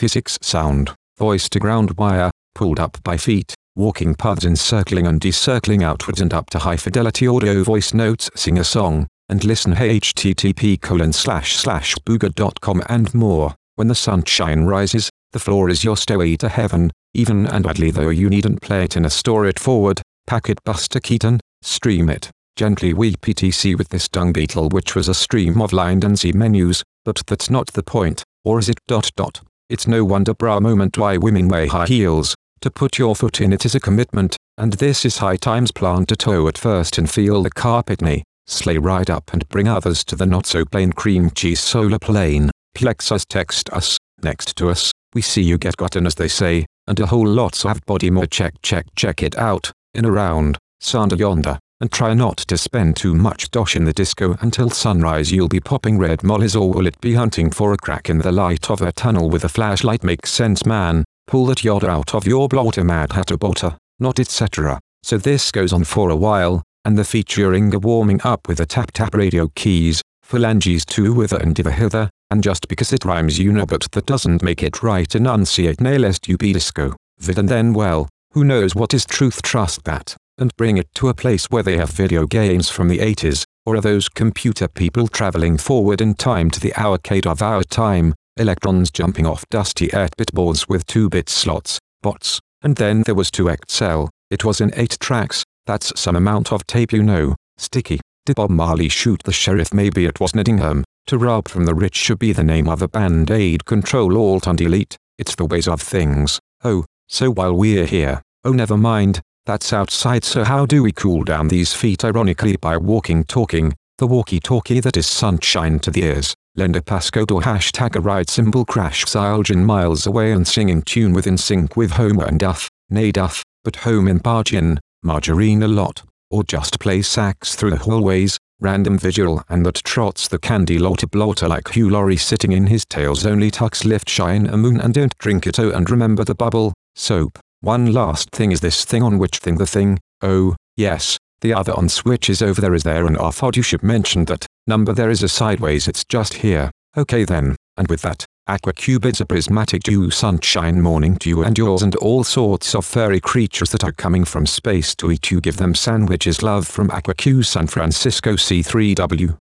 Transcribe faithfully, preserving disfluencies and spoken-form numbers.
physics sound, voice to ground wire, pulled up by feet, walking paths encircling and decircling outwards and up to high-fidelity audio voice notes, sing a song, and listen http colon slash slash booga dot com and more. When the sunshine rises, the floor is your stairway to heaven, even and oddly though you needn't play it in a store it forward, pack it Buster Keaton, stream it. Gently weep etc with this dung beetle which was a stream of lined and C menus, but that's not the point, or is it dot dot. It's no wonder bra moment why women wear high heels. To put your foot in it is a commitment, and this is high times plant a toe at first and feel the carpet nay, sleigh ride up and bring others to the not so plain cream cheese solar plane. Plex us text us, next to us, we see you get gotten as they say, and a whole lots of body more check check check it out, in around, sander yonder. And try not to spend too much dosh in the disco until sunrise. You'll be popping red mollies or will it be hunting for a crack in the light of a tunnel with a flashlight? Makes sense man, pull that yodder out of your blotter mad hatter botter, not et cetera. So this goes on for a while, and the featuring a warming up with a tap tap radio keys, phalanges to wither and dither hither, and just because it rhymes you know but that doesn't make it right enunciate nay lest you be disco, vid and then well, who knows what is truth trust that. And bring it to a place where they have video games from the eighties, or are those computer people traveling forward in time to the arcade of our time, electrons jumping off dusty eight-bit boards with two-bit slots, bots, and then there was two X L, it was in eight tracks, that's some amount of tape you know, sticky. Did Bob Marley shoot the sheriff? Maybe it was Nottingham. To rob from the rich should be the name of a band-aid. Control Alt and Delete, it's the ways of things. Oh, so while we're here, oh never mind. That's outside, so how do we cool down these feet? Ironically by walking talking, the walkie-talkie that is sunshine to the ears. Lend a passcode or hashtag a ride symbol crash Xylgen miles away and singing tune within sync with Homer and Duff, nay Duff, but home in Bargain, Margarine a lot, or just play sax through the hallways, random vigil and that trots the candy lotter blotter like Hugh Laurie sitting in his tails only tucks lift shine a moon and don't drink it oh and remember the bubble, soap. One last thing is this thing on which thing the thing, oh, yes, the other on switch is over there is there and I thought you should mention that, number there is a sideways it's just here, okay then, and with that, Aquacue bids a prismatic dew sunshine morning to you and yours and all sorts of furry creatures that are coming from space to eat you give them sandwiches love from Aquacue San Francisco C three W.